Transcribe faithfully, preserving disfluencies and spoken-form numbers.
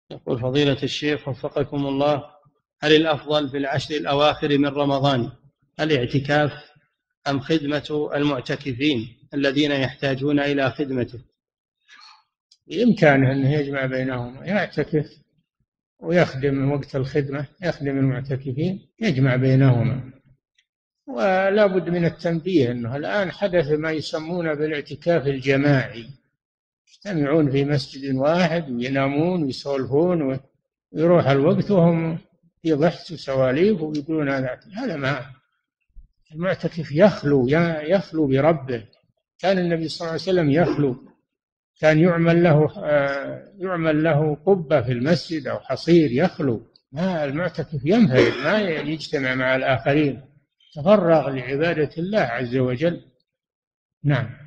يقول فضيلة الشيخ وفقكم الله، هل الأفضل في العشر الأواخر من رمضان الاعتكاف أم خدمة المعتكفين الذين يحتاجون إلى خدمته؟ بإمكانه أنه يجمع بينهما، يعتكف ويخدم وقت الخدمة، يخدم المعتكفين، يجمع بينهما. ولا بد من التنبيه أنه الآن حدث ما يسمونه بالاعتكاف الجماعي، يجتمعون في مسجد واحد وينامون ويسولفون ويروح الوقت وهم في ضحك وسواليف ويقولون هذا هذا ما المعتكف يخلو يخلو بربه. كان النبي صلى الله عليه وسلم يخلو، كان يعمل له يعمل له قبة في المسجد أو حصير يخلو. ما المعتكف ينفرد، ما يجتمع مع الآخرين، تفرغ لعبادة الله عز وجل. نعم.